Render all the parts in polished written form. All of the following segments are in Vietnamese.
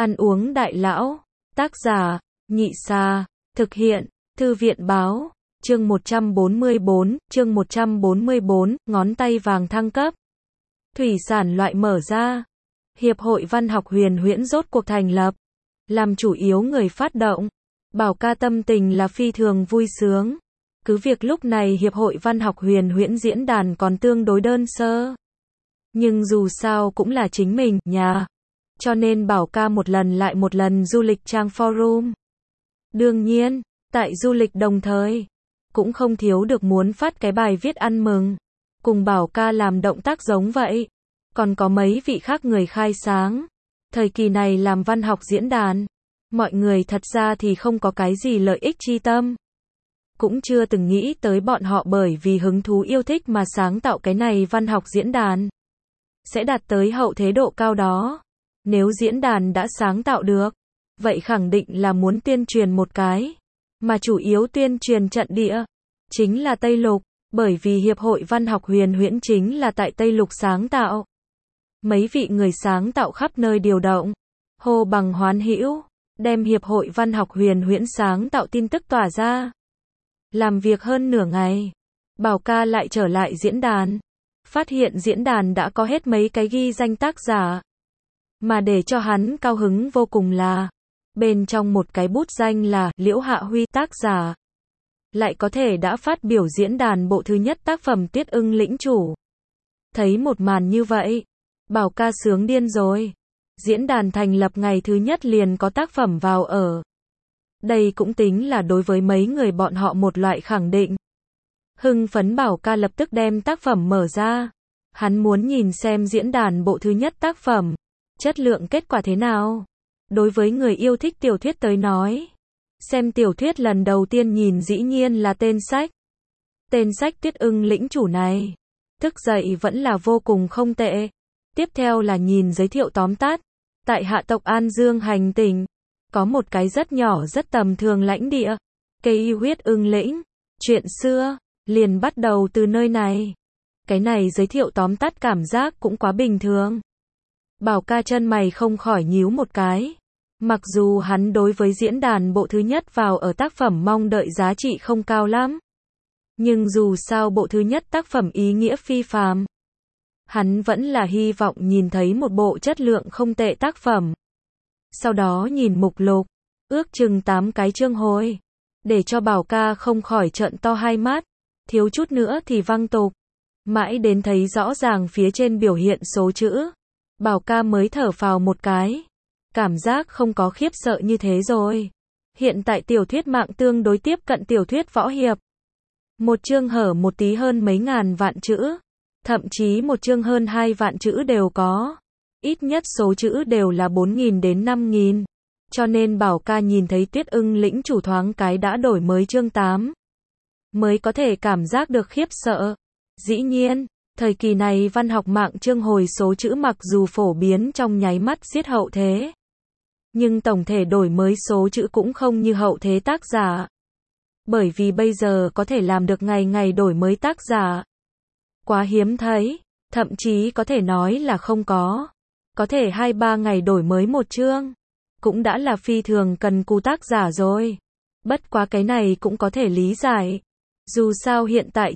Ăn uống đại lão. Tác giả, Nhị Sa. Thực hiện, Thư viện báo. Chương 144, ngón tay vàng thăng cấp. Thủy sản loại mở ra. Hiệp hội Văn học Huyền Huyễn rốt cuộc thành lập. Làm chủ yếu người phát động. Bảo ca tâm tình là phi thường vui sướng. Cứ việc lúc này Hiệp hội Văn học Huyền Huyễn diễn đàn còn tương đối đơn sơ. Nhưng dù sao cũng là chính mình, nhà. Cho nên Bảo ca một lần lại một lần du lịch trang forum. Đương nhiên, tại du lịch đồng thời, cũng không thiếu được muốn phát cái bài viết ăn mừng. Cùng Bảo ca làm động tác giống vậy. Còn có mấy vị khác người khai sáng. Thời kỳ này làm văn học diễn đàn. Mọi người thật ra thì không có cái gì lợi ích chi tâm. Cũng chưa từng nghĩ tới bọn họ bởi vì hứng thú yêu thích mà sáng tạo cái này văn học diễn đàn. Sẽ đạt tới hậu thế độ cao đó. Nếu diễn đàn đã sáng tạo được, vậy khẳng định là muốn tuyên truyền một cái. Mà chủ yếu tuyên truyền trận địa, chính là Tây Lục, bởi vì Hiệp hội Văn học Huyền Huyễn chính là tại Tây Lục sáng tạo. Mấy vị người sáng tạo khắp nơi điều động, hô bằng hoán hữu, đem Hiệp hội Văn học Huyền Huyễn sáng tạo tin tức tỏa ra. Làm việc hơn nửa ngày, Bảo ca lại trở lại diễn đàn. Phát hiện diễn đàn đã có hết mấy cái ghi danh tác giả. Mà để cho hắn cao hứng vô cùng là, bên trong một cái bút danh là Liễu Hạ Huy tác giả. Lại có thể đã phát biểu diễn đàn bộ thứ nhất tác phẩm Tuyết Ưng Lĩnh Chủ. Thấy một màn như vậy, Bảo ca sướng điên rồi. Diễn đàn thành lập ngày thứ nhất liền có tác phẩm vào ở. Đây cũng tính là đối với mấy người bọn họ một loại khẳng định. Hưng phấn Bảo ca lập tức đem tác phẩm mở ra. Hắn muốn nhìn xem diễn đàn bộ thứ nhất tác phẩm. Chất lượng kết quả thế nào? Đối với người yêu thích tiểu thuyết tới nói. Xem tiểu thuyết lần đầu tiên nhìn dĩ nhiên là tên sách. Tên sách Tuyết Ưng Lĩnh Chủ này. Thức dậy vẫn là vô cùng không tệ. Tiếp theo là nhìn giới thiệu tóm tắt. Tại hạ tộc An Dương hành tinh. Có một cái rất nhỏ rất tầm thường lãnh địa. Cây huyết ưng lĩnh. Chuyện xưa. Liền bắt đầu từ nơi này. Cái này giới thiệu tóm tắt cảm giác cũng quá bình thường. Bảo ca chân mày không khỏi nhíu một cái. Mặc dù hắn đối với diễn đàn bộ thứ nhất vào ở tác phẩm mong đợi giá trị không cao lắm. Nhưng dù sao bộ thứ nhất tác phẩm ý nghĩa phi phàm. Hắn vẫn là hy vọng nhìn thấy một bộ chất lượng không tệ tác phẩm. Sau đó nhìn mục lục, ước chừng 8 cái chương hồi. Để cho Bảo ca không khỏi trợn to hai mắt. Thiếu chút nữa thì văng tục. Mãi đến thấy rõ ràng phía trên biểu hiện số chữ. Bảo ca mới thở phào một cái. Cảm giác không có khiếp sợ như thế rồi. Hiện tại tiểu thuyết mạng tương đối tiếp cận tiểu thuyết võ hiệp. Một chương hở một tí hơn mấy ngàn vạn chữ. Thậm chí một chương hơn 2 vạn chữ đều có. Ít nhất số chữ đều là 4.000 đến 5.000. Cho nên Bảo ca nhìn thấy Tuyết Ưng Lĩnh Chủ thoáng cái đã đổi mới chương 8. Mới có thể cảm giác được khiếp sợ. Dĩ nhiên, thời kỳ này văn học mạng chương hồi số chữ mặc dù phổ biến trong nháy mắt giết hậu thế. Nhưng tổng thể đổi mới số chữ cũng không như hậu thế tác giả. Bởi vì bây giờ có thể làm được ngày ngày đổi mới tác giả. Quá hiếm thấy, thậm chí có thể nói là không có. Có thể 2-3 ngày đổi mới một chương. Cũng đã là phi thường cần cù tác giả rồi. Bất quá cái này cũng có thể lý giải. Dù sao hiện tại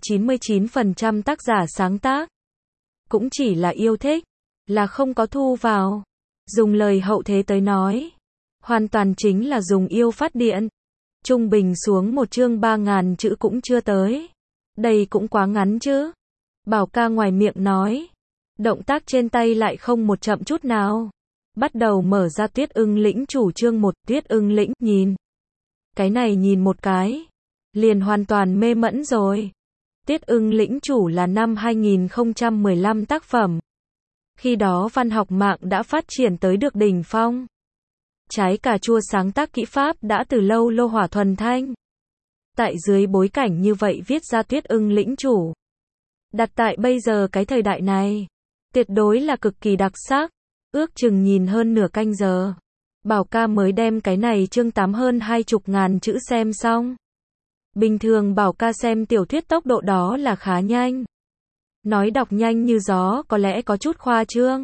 99% tác giả sáng tác. Cũng chỉ là yêu thích. Là không có thu vào. Dùng lời hậu thế tới nói. Hoàn toàn chính là dùng yêu phát điện. Trung bình xuống một chương 3.000 chữ cũng chưa tới. Đây cũng quá ngắn chứ. Bảo ca ngoài miệng nói. Động tác trên tay lại không một chậm chút nào. Bắt đầu mở ra Tuyết Ưng Lĩnh Chủ chương 1 Tuyết Ưng Lĩnh nhìn. Cái này nhìn một cái. Liền hoàn toàn mê mẫn rồi. Tuyết Ưng Lĩnh Chủ là năm 2015 tác phẩm. Khi đó văn học mạng đã phát triển tới được đỉnh phong. Trái cà chua sáng tác kỹ pháp đã từ lâu lô hỏa thuần thanh. Tại dưới bối cảnh như vậy viết ra Tuyết Ưng Lĩnh Chủ. Đặt tại bây giờ cái thời đại này. Tuyệt đối là cực kỳ đặc sắc. Ước chừng nhìn hơn nửa canh giờ. Bảo ca mới đem cái này chương 8 hơn 20.000 chữ xem xong. Bình thường Bảo ca xem tiểu thuyết tốc độ đó là khá nhanh. Nói đọc nhanh như gió có lẽ có chút khoa trương.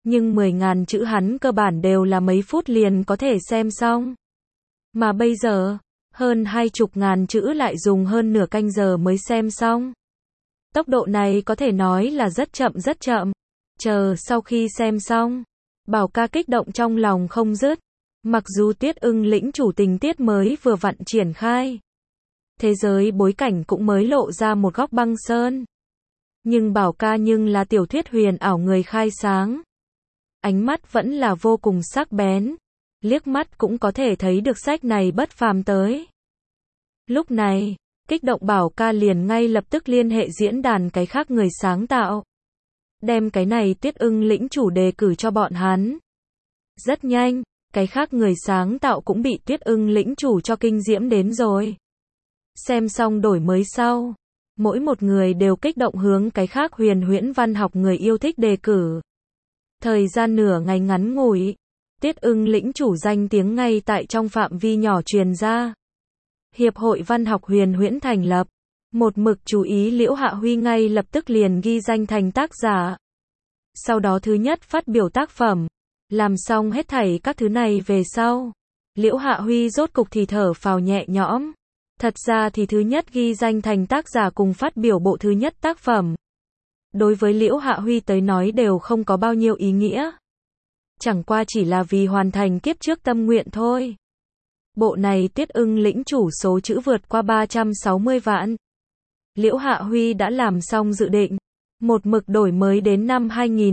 Nhưng 10.000 chữ hắn cơ bản đều là mấy phút liền có thể xem xong. Mà bây giờ, hơn 20.000 chữ lại dùng hơn nửa canh giờ mới xem xong. Tốc độ này có thể nói là rất chậm rất chậm. Chờ sau khi xem xong, Bảo Ca kích động trong lòng không dứt. Mặc dù Tuyết Ưng lĩnh chủ tình tiết mới vừa vặn triển khai, thế giới bối cảnh cũng mới lộ ra một góc băng sơn. Nhưng Bảo Ca nhưng là tiểu thuyết huyền ảo người khai sáng. Ánh mắt vẫn là vô cùng sắc bén. Liếc mắt cũng có thể thấy được sách này bất phàm tới. Lúc này, kích động Bảo Ca liền ngay lập tức liên hệ diễn đàn cái khác người sáng tạo. Đem cái này Tuyết Ưng lĩnh chủ đề cử cho bọn hắn. Rất nhanh, cái khác người sáng tạo cũng bị Tuyết Ưng lĩnh chủ cho kinh diễm đến rồi. Xem xong đổi mới sau, mỗi một người đều kích động hướng cái khác huyền huyễn văn học người yêu thích đề cử. Thời gian nửa ngày ngắn ngủi, Tuyết Ưng lĩnh chủ danh tiếng ngay tại trong phạm vi nhỏ truyền ra. Hiệp hội văn học huyền huyễn thành lập, một mực chú ý Liễu Hạ Huy ngay lập tức liền ghi danh thành tác giả. Sau đó thứ nhất phát biểu tác phẩm, làm xong hết thảy các thứ này về sau, Liễu Hạ Huy rốt cục thì thở phào nhẹ nhõm. Thật ra thì thứ nhất ghi danh thành tác giả cùng phát biểu bộ thứ nhất tác phẩm, đối với Liễu Hạ Huy tới nói đều không có bao nhiêu ý nghĩa. Chẳng qua chỉ là vì hoàn thành kiếp trước tâm nguyện thôi. Bộ này Tuyết Ưng lĩnh chủ số chữ vượt qua 360 vạn. Liễu Hạ Huy đã làm xong dự định, một mực đổi mới đến năm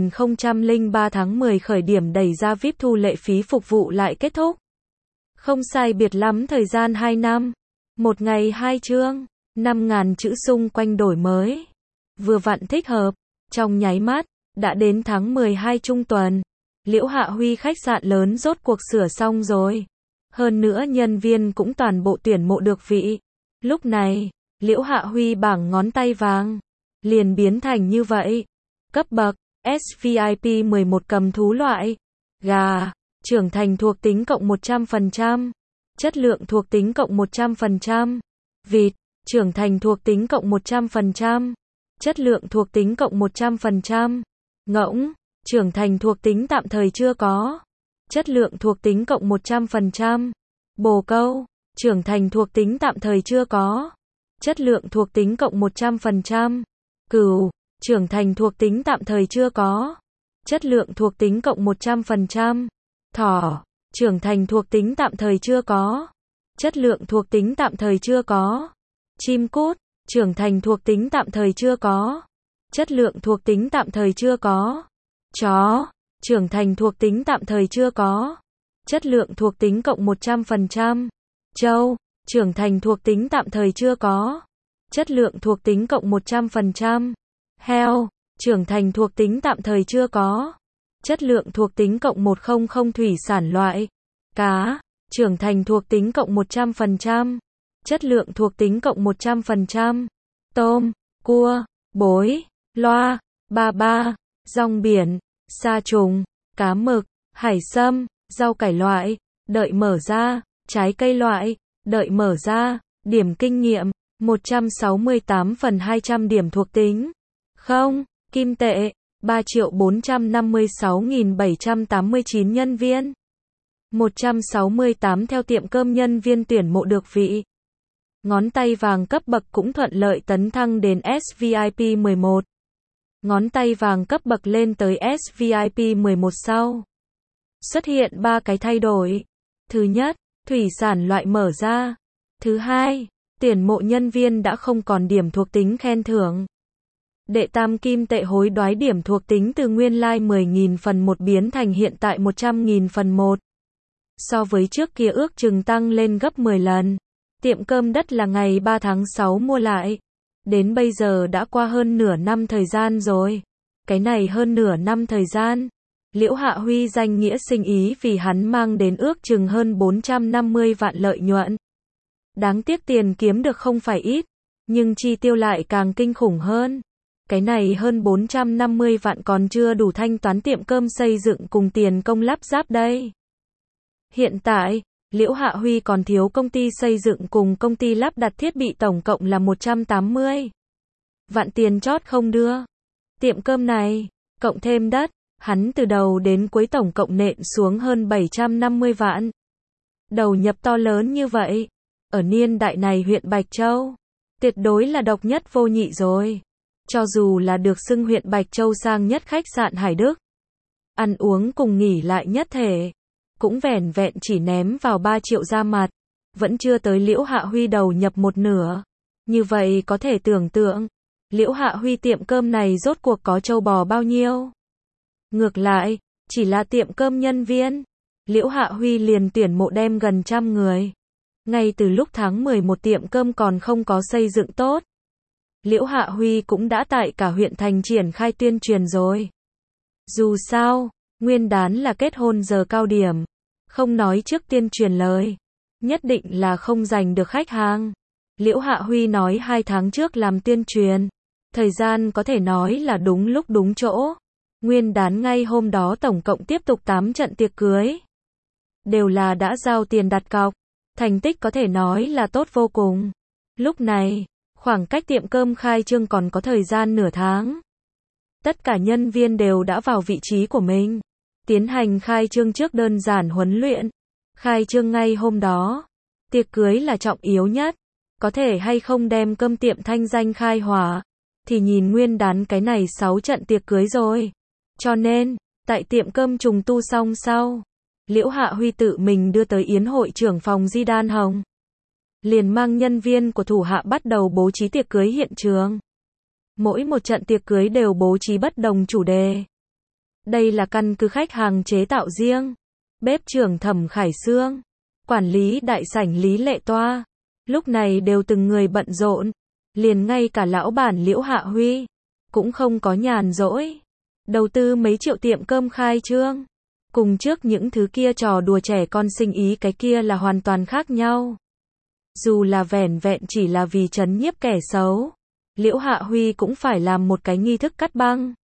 2003 tháng 10 khởi điểm đẩy ra VIP thu lệ phí phục vụ lại kết thúc. Không sai biệt lắm thời gian 2 năm, một ngày 2 chương, 5.000 chữ xung quanh đổi mới. Vừa vặn thích hợp, trong nháy mắt, đã đến tháng 12 trung tuần. Liễu Hạ Huy khách sạn lớn rốt cuộc sửa xong rồi. Hơn nữa nhân viên cũng toàn bộ tuyển mộ được vị. Lúc này, Liễu Hạ Huy bảng ngón tay vàng liền biến thành như vậy. Cấp bậc SVIP 11 cầm thú loại. Gà, trưởng thành thuộc tính cộng 100%. Chất lượng thuộc tính cộng 100%. Vịt, trưởng thành thuộc tính cộng 100%. Chất lượng thuộc tính cộng 100%. Ngỗng, trưởng thành thuộc tính tạm thời chưa có. Chất lượng thuộc tính cộng 100%. Bồ câu, trưởng thành thuộc tính tạm thời chưa có. Chất lượng thuộc tính cộng 100%. Cừu, trưởng thành thuộc tính tạm thời chưa có. Chất lượng thuộc tính cộng 100%. Thỏ, trưởng thành thuộc tính tạm thời chưa có. Chất lượng thuộc tính tạm thời chưa có. Chim cút, trưởng thành thuộc tính tạm thời chưa có. Chất lượng thuộc tính tạm thời chưa có. Chó, trưởng thành thuộc tính tạm thời chưa có. Chất lượng thuộc tính cộng 100%. Trâu, trưởng thành thuộc tính tạm thời chưa có. Chất lượng thuộc tính cộng 100%. Heo, trưởng thành thuộc tính tạm thời chưa có. Chất lượng thuộc tính cộng 100 thủy sản loại. Cá, trưởng thành thuộc tính cộng 100%. Chất lượng thuộc tính cộng 100%. Tôm, cua, bối, loa, ba ba, rong biển, sa trùng, cá mực, hải sâm, rau cải loại, đợi mở ra, trái cây loại, đợi mở ra, điểm kinh nghiệm, 168/200 điểm thuộc tính. Không, kim tệ, 3.456.789 nhân viên. 168 theo tiệm cơm nhân viên tuyển mộ được vị. Ngón tay vàng cấp bậc cũng thuận lợi tấn thăng đến SVIP 11. Ngón tay vàng cấp bậc lên tới SVIP 11 sau. Xuất hiện 3 cái thay đổi. Thứ nhất, thủy sản loại mở ra. Thứ hai, tuyển mộ nhân viên đã không còn điểm thuộc tính khen thưởng. Đệ tam kim tệ hối đoái điểm thuộc tính từ nguyên lai 10.000 phần 1 biến thành hiện tại 100.000 phần 1. So với trước kia ước chừng tăng lên gấp 10 lần. Tiệm cơm đất là ngày 3 tháng 6 mua lại. Đến bây giờ đã qua hơn nửa năm thời gian rồi. Cái này hơn nửa năm thời gian, Liễu Hạ Huy danh nghĩa sinh ý vì hắn mang đến ước chừng hơn 450 vạn lợi nhuận. Đáng tiếc tiền kiếm được không phải ít, nhưng chi tiêu lại càng kinh khủng hơn. Cái này hơn 450 vạn còn chưa đủ thanh toán tiệm cơm xây dựng cùng tiền công lắp ráp đây. Hiện tại, Liễu Hạ Huy còn thiếu công ty xây dựng cùng công ty lắp đặt thiết bị tổng cộng là 180 vạn tiền chót không đưa. Tiệm cơm này, cộng thêm đất, Hắn từ đầu đến cuối tổng cộng nện xuống hơn 750 vạn. Đầu nhập to lớn như vậy. Ở niên đại này huyện Bạch Châu, tuyệt đối là độc nhất vô nhị rồi. Cho dù là được xưng huyện Bạch Châu sang nhất khách sạn Hải Đức, ăn uống cùng nghỉ lại nhất thể, cũng vẻn vẹn chỉ ném vào 3 triệu ra mặt, vẫn chưa tới Liễu Hạ Huy đầu nhập một nửa. Như vậy có thể tưởng tượng, Liễu Hạ Huy tiệm cơm này rốt cuộc có trâu bò bao nhiêu. Ngược lại, chỉ là tiệm cơm nhân viên, Liễu Hạ Huy liền tuyển mộ đem gần 100 người. Ngay từ lúc tháng 11 tiệm cơm còn không có xây dựng tốt, Liễu Hạ Huy cũng đã tại cả huyện thành triển khai tuyên truyền rồi. Dù sao, nguyên đán là kết hôn giờ cao điểm, không nói trước tiên truyền lời, nhất định là không giành được khách hàng. Liễu Hạ Huy nói 2 tháng trước làm tuyên truyền, thời gian có thể nói là đúng lúc đúng chỗ. Nguyên đán ngay hôm đó tổng cộng tiếp tục 8 trận tiệc cưới. Đều là đã giao tiền đặt cọc, thành tích có thể nói là tốt vô cùng. Lúc này, khoảng cách tiệm cơm khai trương còn có thời gian nửa tháng. Tất cả nhân viên đều đã vào vị trí của mình, tiến hành khai trương trước đơn giản huấn luyện. Khai trương ngay hôm đó, tiệc cưới là trọng yếu nhất, có thể hay không đem cơm tiệm thanh danh khai hỏa, thì nhìn nguyên đán cái này 6 trận tiệc cưới rồi. Cho nên, tại tiệm cơm trùng tu xong sau, Liễu Hạ Huy tự mình đưa tới yến hội trưởng phòng Di Đan Hồng. Liền mang nhân viên của thủ hạ bắt đầu bố trí tiệc cưới hiện trường. Mỗi một trận tiệc cưới đều bố trí bất đồng chủ đề. Đây là căn cứ khách hàng chế tạo riêng. Bếp trưởng Thẩm Khải Sương, quản lý đại sảnh Lý Lệ Toa, lúc này đều từng người bận rộn. Liền ngay cả lão bản Liễu Hạ Huy cũng không có nhàn rỗi. Đầu tư mấy triệu tiệm cơm khai trương, cùng trước những thứ kia trò đùa trẻ con sinh ý cái kia là hoàn toàn khác nhau. Dù là vẻn vẹn chỉ là vì trấn nhiếp kẻ xấu, Liễu Hạ Huy cũng phải làm một cái nghi thức cắt băng,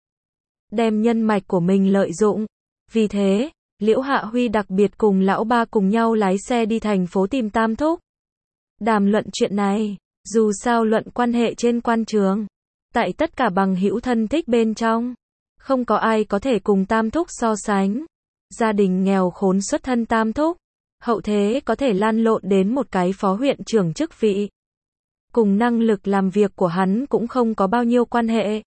đem nhân mạch của mình lợi dụng. Vì thế, Liễu Hạ Huy đặc biệt cùng lão ba cùng nhau lái xe đi thành phố tìm Tam Thúc, đàm luận chuyện này. Dù sao luận quan hệ trên quan trường, tại tất cả bằng hữu thân thích bên trong, không có ai có thể cùng Tam Thúc so sánh. Gia đình nghèo khốn xuất thân Tam Thúc, hậu thế có thể lan lộn đến một cái phó huyện trưởng chức vị. Cùng năng lực làm việc của hắn cũng không có bao nhiêu quan hệ,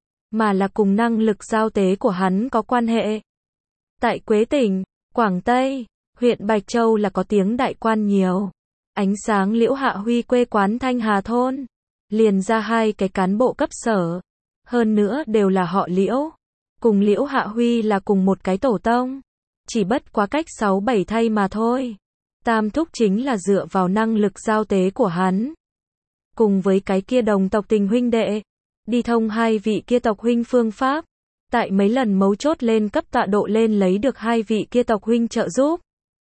mà là cùng năng lực giao tế của hắn có quan hệ. Tại Quế Tỉnh, Quảng Tây, huyện Bạch Châu là có tiếng đại quan nhiều. Ánh sáng Liễu Hạ Huy quê quán Thanh Hà thôn, liền ra 2 cái cán bộ cấp sở, hơn nữa đều là họ Liễu, cùng Liễu Hạ Huy là cùng một cái tổ tông, chỉ bất quá cách 6-7 thay mà thôi. Tam Thúc chính là dựa vào năng lực giao tế của hắn, cùng với cái kia đồng tộc tình huynh đệ, đi thông 2 vị kia tộc huynh phương pháp, tại mấy lần mấu chốt lên cấp tọa độ lên lấy được 2 vị kia tộc huynh trợ giúp,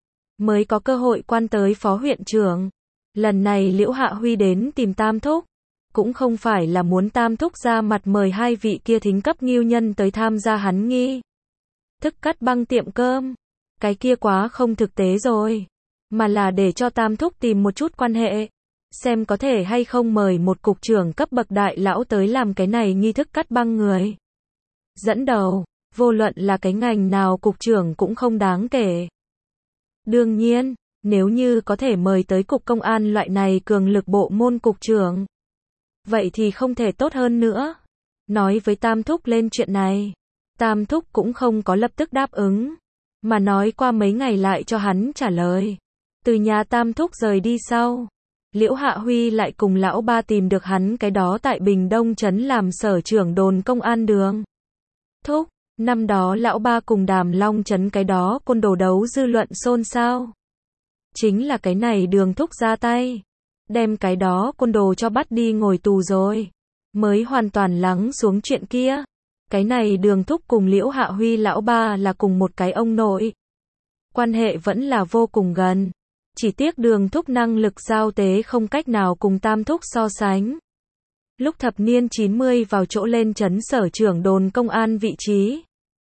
mới có cơ hội quan tới phó huyện trưởng. Lần này Liễu Hạ Huy đến tìm Tam Thúc, cũng không phải là muốn Tam Thúc ra mặt mời 2 vị kia thính cấp ngưu nhân tới tham gia hắn nghi thức cắt băng tiệm cơm, cái kia quá không thực tế rồi, mà là để cho Tam Thúc tìm một chút quan hệ, xem có thể hay không mời một cục trưởng cấp bậc đại lão tới làm cái này nghi thức cắt băng người. Dẫn đầu, vô luận là cái ngành nào cục trưởng cũng không đáng kể. Đương nhiên, nếu như có thể mời tới cục công an loại này cường lực bộ môn cục trưởng, vậy thì không thể tốt hơn nữa. Nói với Tam Thúc lên chuyện này, Tam Thúc cũng không có lập tức đáp ứng, mà nói qua mấy ngày lại cho hắn trả lời. Từ nhà Tam Thúc rời đi sau, Liễu Hạ Huy lại cùng lão ba tìm được hắn cái đó tại Bình Đông trấn làm sở trưởng đồn công an Đường Thúc. Năm đó lão ba cùng Đàm Long trấn cái đó côn đồ đấu dư luận xôn xao. Chính là cái này Đường Thúc ra tay, đem cái đó côn đồ cho bắt đi ngồi tù rồi, mới hoàn toàn lắng xuống chuyện kia. Cái này Đường Thúc cùng Liễu Hạ Huy lão ba là cùng một cái ông nội, quan hệ vẫn là vô cùng gần. Chỉ tiếc Đường Thúc năng lực giao tế không cách nào cùng Tam Thúc so sánh. Lúc thập niên 90 vào chỗ lên trấn sở trưởng đồn công an vị trí.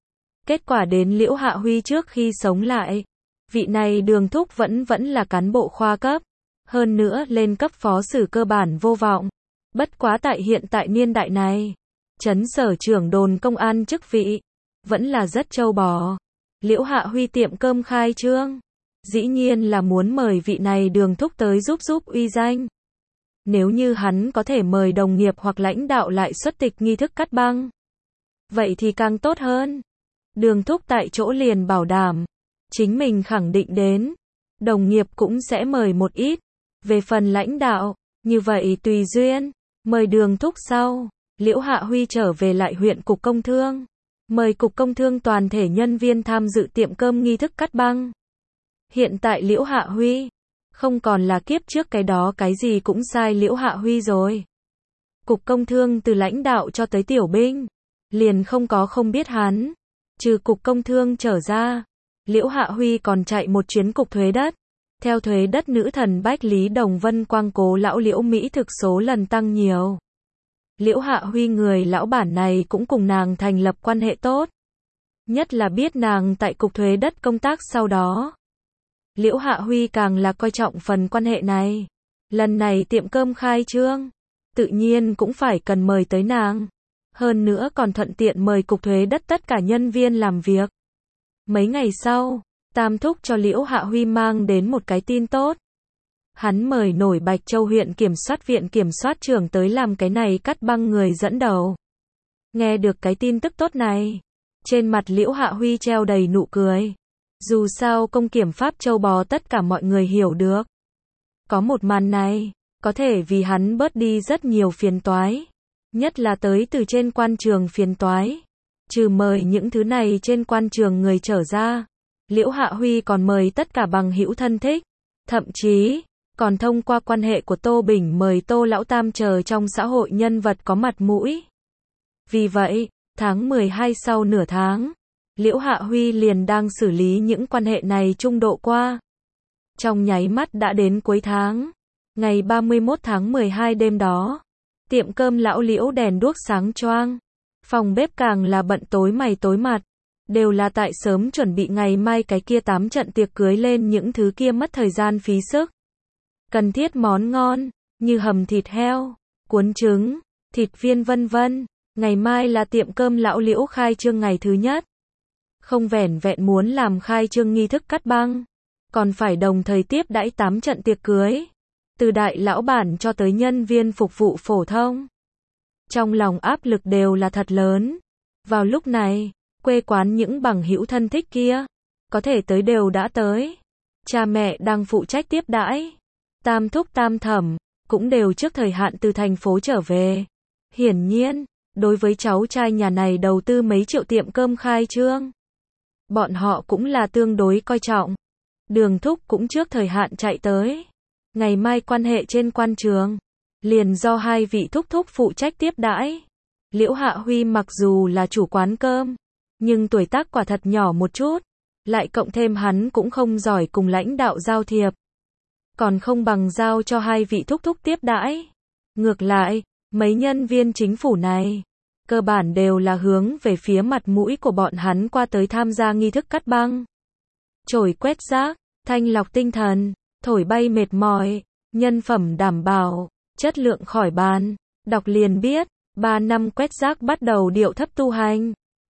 Kết quả đến Liễu Hạ Huy trước khi sống lại, vị này Đường Thúc vẫn là cán bộ khoa cấp, hơn nữa lên cấp phó sử cơ bản vô vọng. Bất quá tại hiện tại niên đại này, trấn sở trưởng đồn công an chức vị, vẫn là rất trâu bò. Liễu Hạ Huy tiệm cơm khai trương, dĩ nhiên là muốn mời vị này Đường thúc tới giúp uy danh. Nếu như hắn có thể mời đồng nghiệp hoặc lãnh đạo lại xuất tịch nghi thức cắt băng, vậy thì càng tốt hơn. Đường thúc tại chỗ liền bảo đảm, chính mình khẳng định đến, đồng nghiệp cũng sẽ mời một ít. Về phần lãnh đạo, như vậy tùy duyên, mời Đường thúc sau. Liễu Hạ Huy trở về lại huyện Cục Công Thương, mời Cục Công Thương toàn thể nhân viên tham dự tiệm cơm nghi thức cắt băng. Hiện tại Liễu Hạ Huy không còn là kiếp trước cái đó cái gì cũng sai Liễu Hạ Huy rồi. Cục Công Thương từ lãnh đạo cho tới tiểu binh, liền không có không biết hắn. Trừ Cục Công Thương trở ra, Liễu Hạ Huy còn chạy một chuyến Cục Thuế đất. Theo thuế đất nữ thần Bách Lý Đồng Vân quang cố lão Liễu Mỹ thực số lần tăng nhiều. Liễu Hạ Huy người lão bản này cũng cùng nàng thành lập quan hệ tốt. Nhất là biết nàng tại Cục Thuế đất công tác sau đó. Liễu Hạ Huy càng là coi trọng phần quan hệ này. Lần này tiệm cơm khai trương, tự nhiên cũng phải cần mời tới nàng. Hơn nữa còn thuận tiện mời Cục Thuế đất tất cả nhân viên làm việc. Mấy ngày sau, Tam Thúc cho Liễu Hạ Huy mang đến một cái tin tốt. Hắn mời nổi Bạch Châu huyện kiểm soát viện kiểm soát trưởng tới làm cái này cắt băng người dẫn đầu. Nghe được cái tin tức tốt này, trên mặt Liễu Hạ Huy treo đầy nụ cười. Dù sao công kiểm pháp châu bò tất cả mọi người hiểu được. Có một màn này, có thể vì hắn bớt đi rất nhiều phiền toái. Nhất là tới từ trên quan trường phiền toái. Trừ mời những thứ này trên quan trường người trở ra, Liễu Hạ Huy còn mời tất cả bằng hữu thân thích. Thậm chí, còn thông qua quan hệ của Tô Bình mời Tô Lão Tam chờ trong xã hội nhân vật có mặt mũi. Vì vậy, tháng 12 sau nửa tháng, Liễu Hạ Huy liền đang xử lý những quan hệ này trung độ qua. Trong nháy mắt đã đến cuối tháng, ngày 31 tháng 12 đêm đó, tiệm cơm lão Liễu đèn đuốc sáng choang, phòng bếp càng là bận tối mày tối mặt, đều là tại sớm chuẩn bị ngày mai cái kia 8 trận tiệc cưới lên những thứ kia mất thời gian phí sức. Cần thiết món ngon, như hầm thịt heo, cuốn trứng, thịt viên vân vân. Ngày mai là tiệm cơm lão Liễu khai trương ngày thứ nhất. Không vẻn vẹn muốn làm khai trương nghi thức cắt băng, còn phải đồng thời tiếp đãi 8 trận tiệc cưới. Từ đại lão bản cho tới nhân viên phục vụ phổ thông. Trong lòng áp lực đều là thật lớn. Vào lúc này, quê quán những bằng hữu thân thích kia, có thể tới đều đã tới. Cha mẹ đang phụ trách tiếp đãi. Tam thúc tam thẩm, cũng đều trước thời hạn từ thành phố trở về. Hiển nhiên, đối với cháu trai nhà này đầu tư mấy triệu tiệm cơm khai trương, bọn họ cũng là tương đối coi trọng. Đường thúc cũng trước thời hạn chạy tới. Ngày mai quan hệ trên quan trường, liền do hai vị thúc thúc phụ trách tiếp đãi. Liễu Hạ Huy mặc dù là chủ quán cơm, nhưng tuổi tác quả thật nhỏ một chút. Lại cộng thêm hắn cũng không giỏi cùng lãnh đạo giao thiệp. Còn không bằng giao cho hai vị thúc thúc tiếp đãi. Ngược lại, mấy nhân viên chính phủ này, cơ bản đều là hướng về phía mặt mũi của bọn hắn qua tới tham gia nghi thức cắt băng. Chổi quét rác, thanh lọc tinh thần, thổi bay mệt mỏi, nhân phẩm đảm bảo, chất lượng khỏi bàn. Đọc liền biết, 3 năm quét rác bắt đầu điệu thấp tu hành.